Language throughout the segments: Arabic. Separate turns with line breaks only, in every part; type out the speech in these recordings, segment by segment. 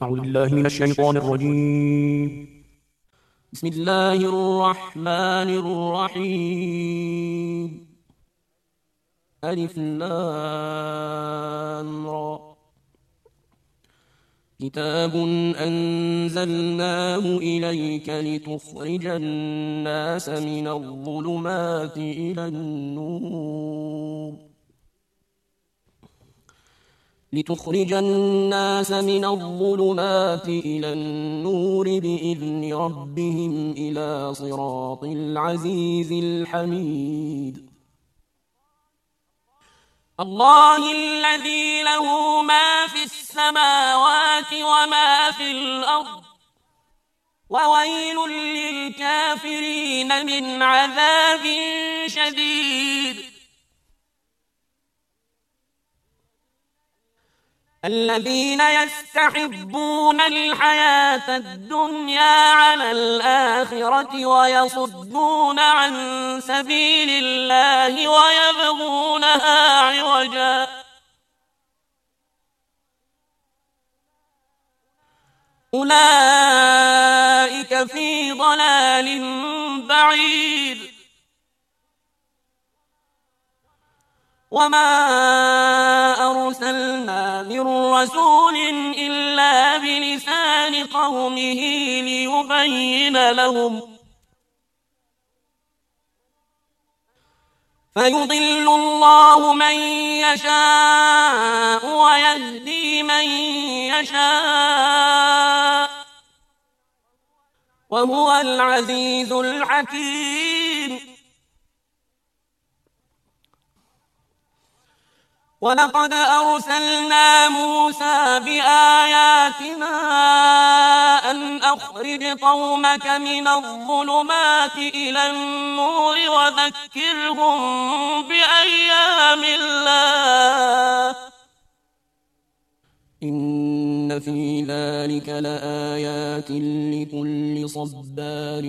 أعوذ بالله من الشيطان الرجيم. بسم الله الرحمن الرحيم. ألف لام را. كتاب أنزلناه إليك لتخرج الناس من الظلمات إلى النور بإذن ربهم إلى صراط العزيز الحميد. الله الذي له ما في السماوات وما في الأرض، وويل للكافرين من عذاب شديد. الذين يستحبون الحياة الدنيا على الآخرة ويصدون عن سبيل الله ويبغونها عوجا، أولئك في ضلال بعيد. وما أرسلنا من رسول إلا بلسان قومه ليبين لهم، فيضل الله من يشاء ويهدي من يشاء، وهو العزيز الحكيم. ولقد أرسلنا موسى بآياتنا أن أخرج قومك من الظلمات إلى النور وذكرهم بأيام الله، إن في ذلك لآيات لكل صبار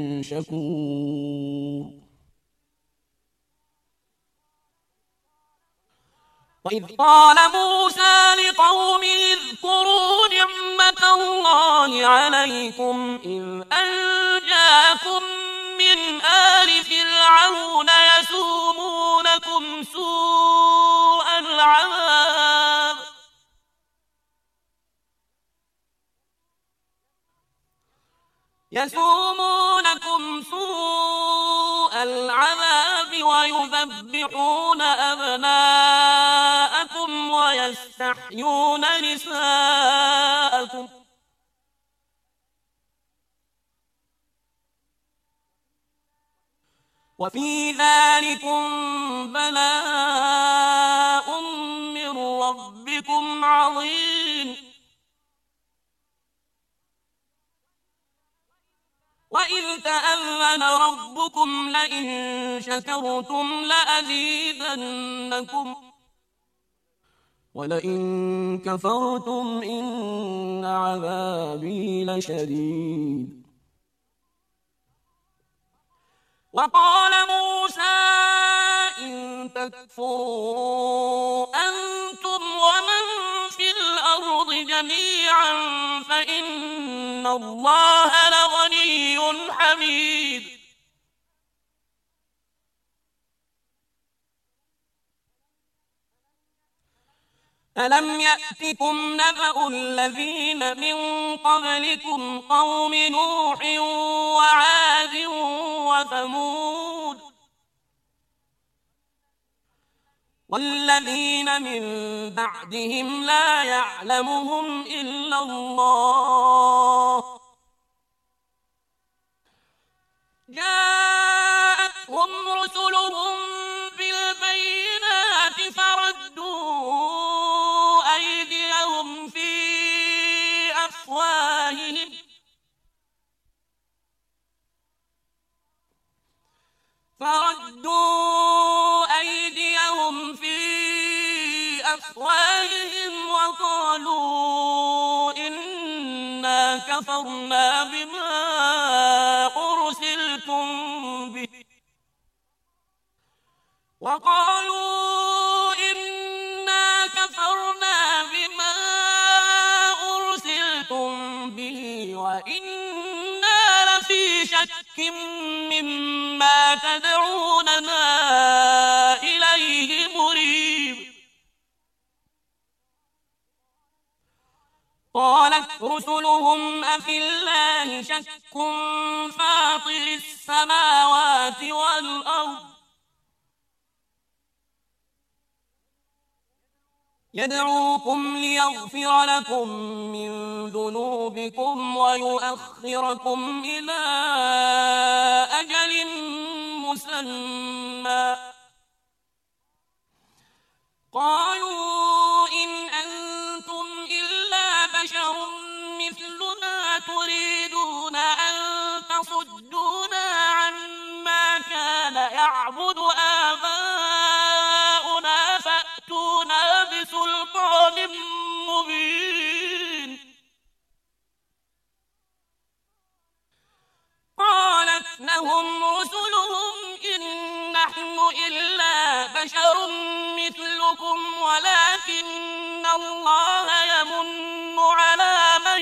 شكور. وإذ قال موسى لقومه اذكروا نعمة الله عليكم إذ أنجاكم من آل فرعون يسومونكم سوء العذاب ويذبحون أبناءكم ويستحيون نساءكم، وفي ذلكم بلاء من ربكم عظيم. وإذ تأذن ربكم لئن شكرتم لأزيدنكم ولئن كفرتم إن عذابي لشديد. وقال موسى إن تكفروا أنتم ومن في الأرض جميعا فإن الله لغني حميد. ألم يأتكم نبأ الذين من قبلكم قوم نوح وعاد وثمود والذين من بعدهم لا يعلمهم إلا الله، جاءتهم رسلهم بالبينات فردوا أيديهم في أفواههم وقالوا إنا كفرنا بما أرسلتم به وقالوا إنا كفرنا بما أرسلتم به وإنا لفي شك مما تدعوننا إليه مريب. قالت رسلهم أفي الله شك فاطر السماوات والأرض يدعوكم ليغفر لكم من ذنوبكم ويؤخركم إلى أجل مسمى. قالوا إن أنتم إلا بشر مثلنا تريدون أن تصدونا عما كان يعبد آباؤنا فأتونا بسلطان مبين. قالت لهم رسلهم إن نحن إلا بشر مثلكم ولكن الله يمن على من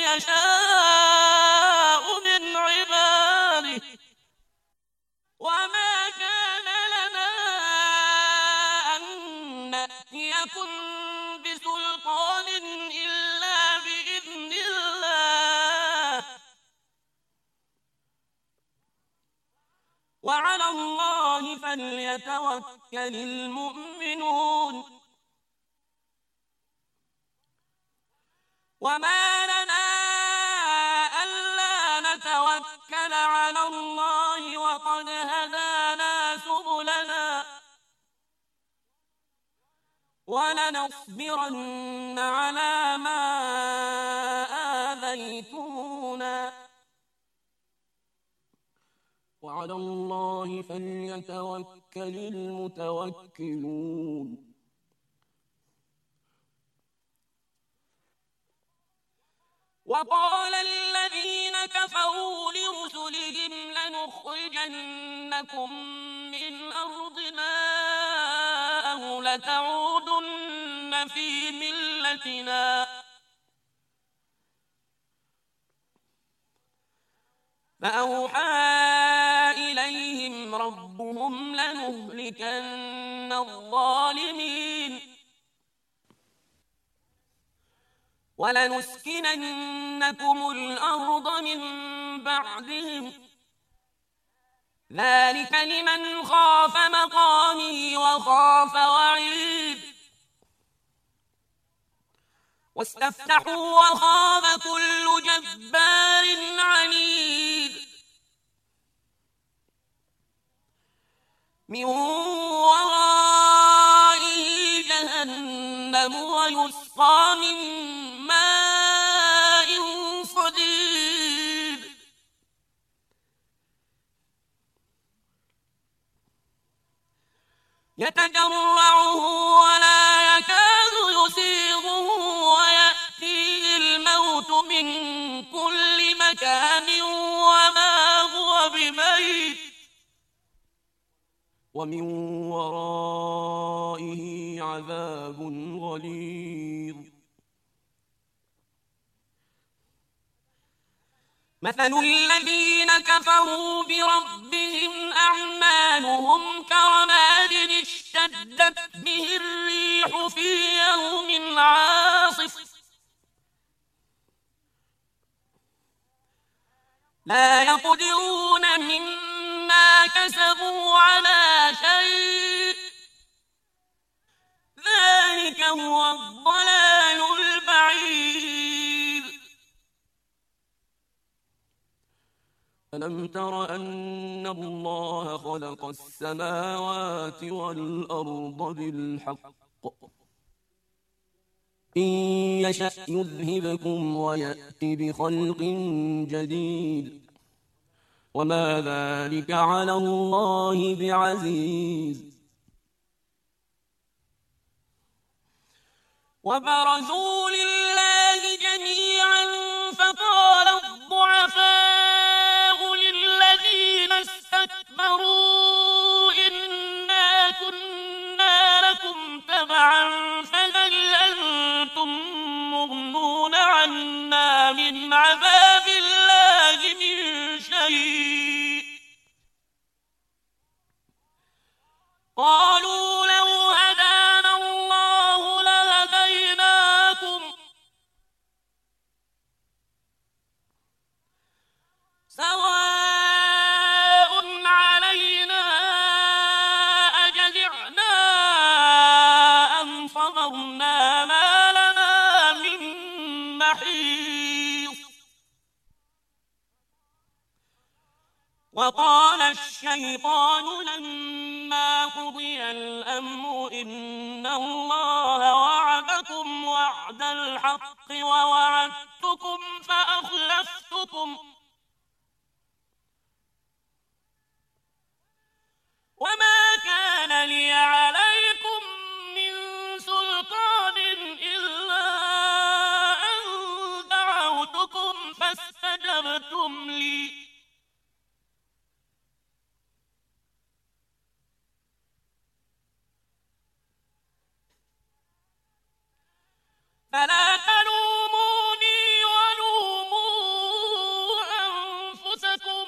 يشاء من عباده وما كان لنا أن نأتيكم بسلطان إلا بإذن الله وعلى الله فليتوكل المؤمنون. وما لنا ألا نتوكل على الله وقد هدانا سبلنا ولنصبرن على ما آذيتمونا وعلى الله فليتوكل المتوكلون. وقال الذين كفروا لرسلهم لنخرجنكم من أرضنا أو لتعودن في ملتنا فأوحى إليهم ربهم لنهلكن الظالمين ولنسكننكم الأرض من بعدهم ذلك لمن خاف مقامي وخاف وعيد. واستفتحوا وخاب كل جبار عنيد من ورائه جهنم ويسقى من ماء صديد يتجرعه ولا يكاد يسيغه ويأتيه الموت من كل مكان وما هو بميت ومن ورائه عذاب غليظ. مثل الذين كفروا بربهم أعمالهم كرماد اشتدت به الريح في يوم عاصف لا يقدرون مما كسبوا على شيء ذلك هو الضلال البعيد. ألم تر أن الله خلق السماوات والأرض بالحق إن يشأ يذهبكم ويأتي بخلق جديد وما ذلك على الله بعزيز. وبرزوا لله جميعا فقال الضعفاء للذين استكبروا إنا كنا لكم تبعا فهل أنتم مغنون عنا حريص. وقال الشيطان لما قضي الأمر إن الله وعدكم وعد الحق ووعدتكم فأخلفتكم وما كان لي عليكم من سلطان إلا أن دعوتكم فاستجبتم لي فلا تلوموني ولوموا أنفسكم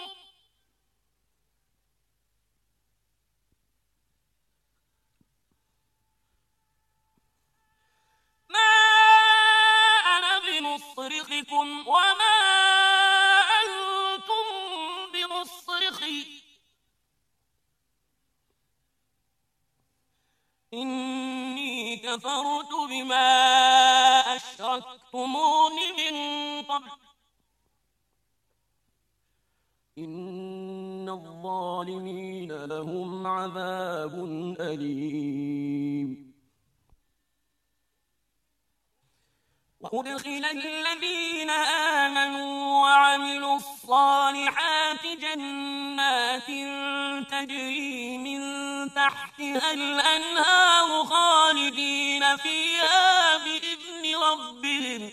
ما أنا بمصرخكم وما أنتم بمصرخي إني كفرت بما أشركتمون من قبل إن الظالمين لهم عذاب أليم. وأدخل الذين آمنوا وعملوا الصالحات جنات تجري من تحتها الأنهار خالدين فيها بإذن ربهم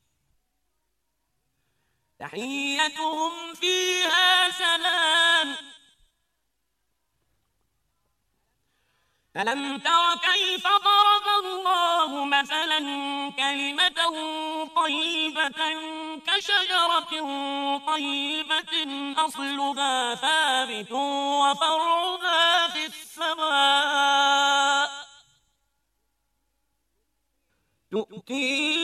تحيتهم فيها سلام. ألم تر كيف ضرب الله مثلا كلمة طيبة كشجرة طيبة أصلها ثابت وفرعها في السماء تؤتي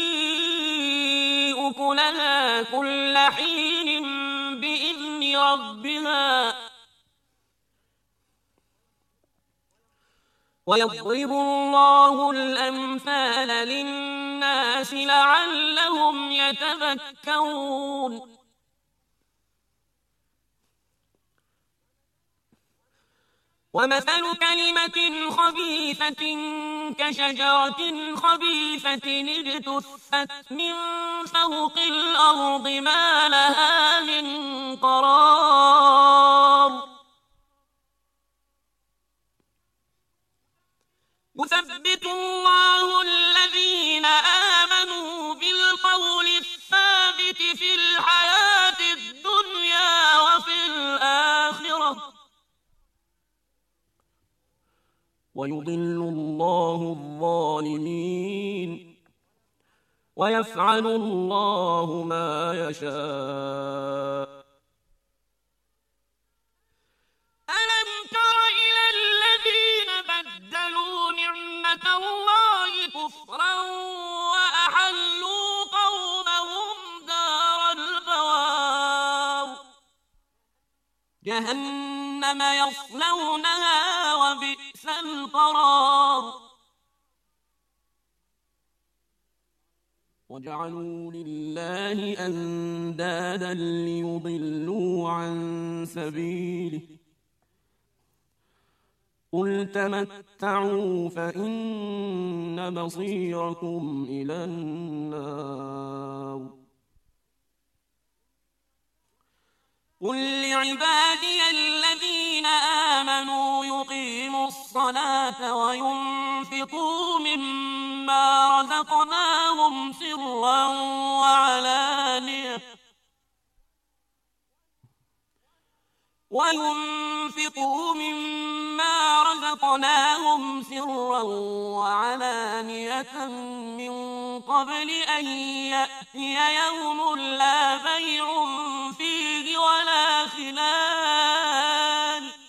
أكلها كل حين بإذن ربها ويضرب الله الأمثال للناس لعلهم يتذكرون. ومثل كلمة خبيثة كشجرة خبيثة اجتثت من فوق الأرض ما لها من قرار. يثبت الله الذين آمنوا بالقول الثابت في الحياة الدنيا وفي الآخرة ويضل الله الظالمين ويفعل الله ما يشاء. ألم تر إلى الذين بدلوا نعمة الله كفرا وأحلوا قومهم دار البوار جهنم يصلونها وبئس القرار. وجعلوا لله أندادا ليضلوا عن سبيله قل تمتعوا فإن مصيركم إلى النار. قل لعبادي الذين آمنوا يقيموا الصلاة وينفقوا مما رزقناهم سرا وعلانية من قبل أن يأتي يوم لا بيع فيه ولا خلال.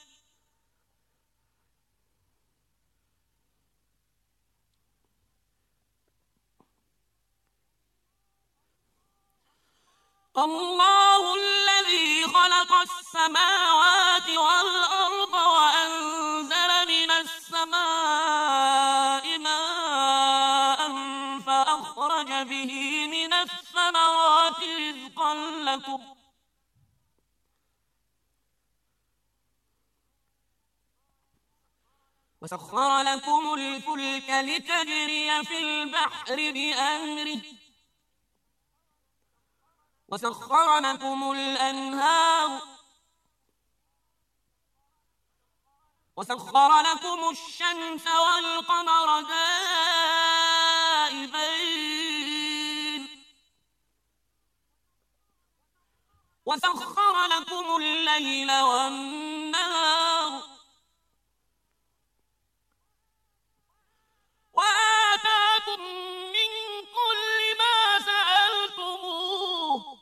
الله الذي خلق السماوات والأرض وأنزل من السماء ماء فأخرج به من الثمرات الثمرات رزقا لكم وسخر لكم الفلك لتجري في البحر بأمره وسخر لكم الأنهار وسخر لكم الشمس والقمر دائبين وسخر لكم الليل والنهار وآتاكم من كل ما سألتموه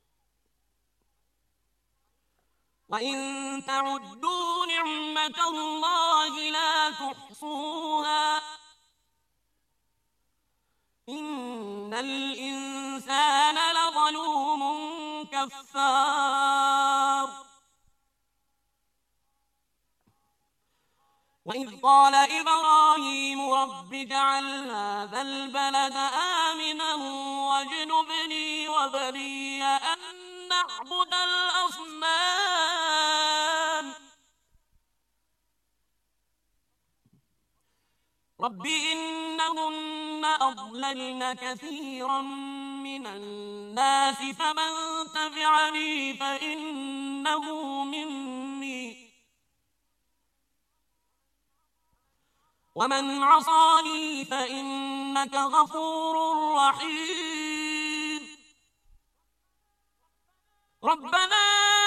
وإن تعدوا نعمة الله لا تحصوها إن الإنسان لظلوم كفار وإذ قال إبراهيم رب اجعل هذا البلد آمنا واجنبني وبني أن نعبد الأصنام رب إنهن أضللن كثيرا من الناس فمن تبعني فإنه مني ومن عصاني فإنك غفور رحيم ربنا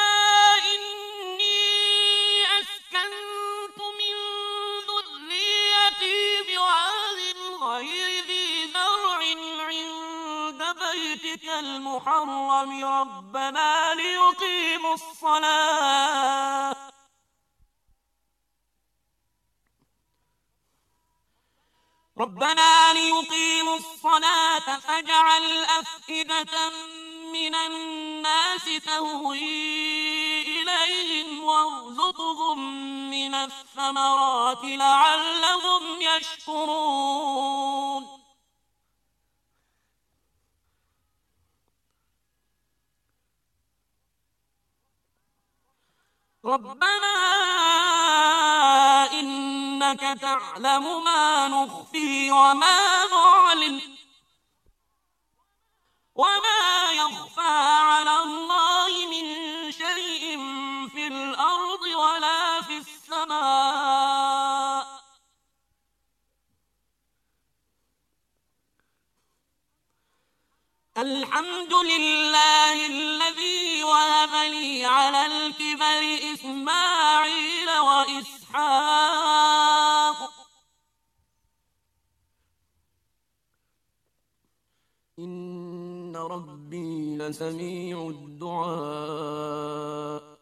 إني أسكنت من ذريتي بواد غير ذي زرع عند بيتك المحرم ربنا ليقيموا الصلاة فاجعل أفئدة من الناس تهوي إليهم وارزقهم من الثمرات لعلهم يشكرون ربنا إنك تعلم ما نخفي وما نعلن وما يخفى على الله من شيء في الأرض ولا في السماء الحمد لله الذي وهب لي على الكبر إسماعيل وإسحاق إن ربي لسميع الدعاء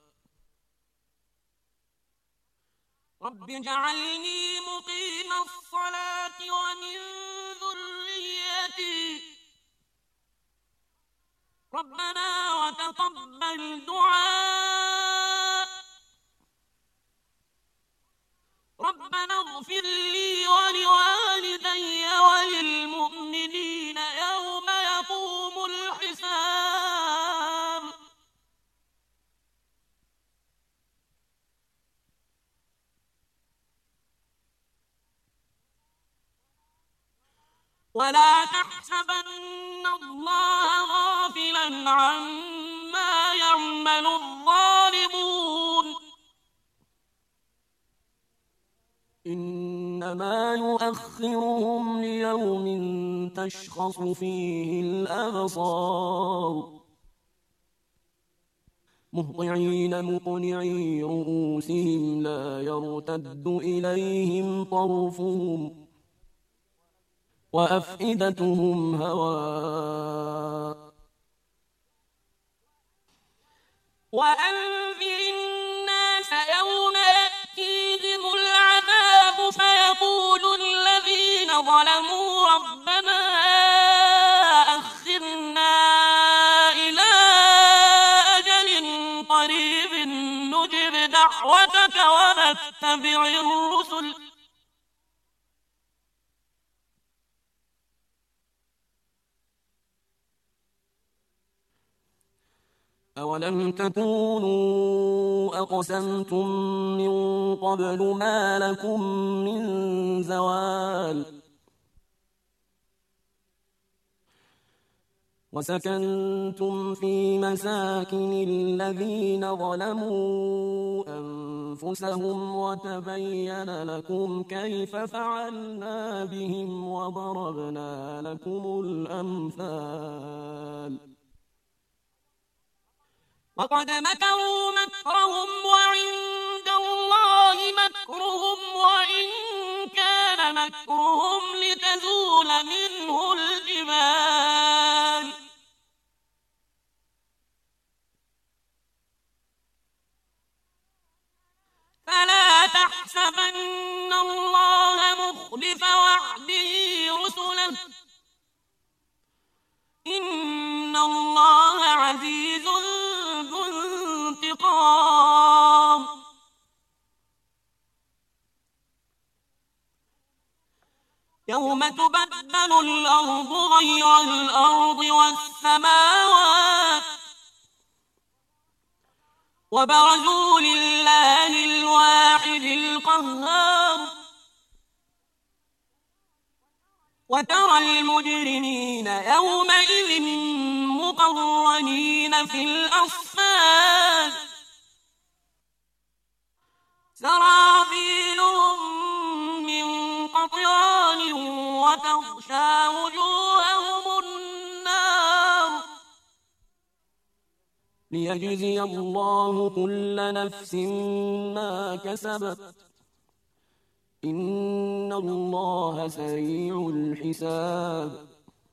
رب اجعلني مقيم الصلاة ومن ذريتي ربنا وتقبل دعاء ربنا اغفر لي ولوالدي وللمؤمنين يوم يقوم الحساب ولا تحسبن الله غافلا عما يعمل الظالمون إنما يؤخرهم ليوم تشخص فيه الأبصار مهطعين مقنعي رؤوسهم لا يرتد إليهم طرفهم وأفئدتهم هواء وأنذر الناس يوم يأتيهم العذاب فيقول الذين ظلموا ربنا أخرنا إلى أجل قريب نجب دعوتك ونتبع الرسل أولم تكونوا أقسمتم من قبل ما لكم من زوال وسكنتم في مساكن الذين ظلموا أنفسهم وتبين لكم كيف فعلنا بهم وضربنا لكم الأمثال وقد مكروا مكرهم وعند الله مكرهم وإن كان مكرهم لتزول منه الجبال فلا تحسبن الله مخلف وعده رسله إن الله عزيز ذو انتقام يوم تبدل الأرض غير الأرض والسماوات وبرزوا لله الواحد القهار وترى المجرمين يومئذ مقرنين في الأصفاد سرابيلهم من قطران وتغشى وجوههم النار ليجزي الله كل نفس ما كسبت إن الله سريع الحساب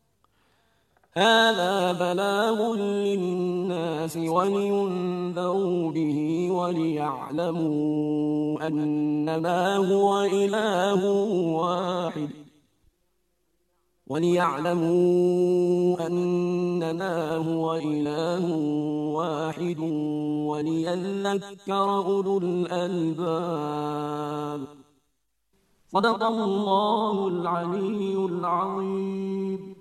هذا بلاغ للناس ولينذروا به وليعلموا أنما هو إله واحد وليذكر أولو الألباب صدق الله العلي العظيم.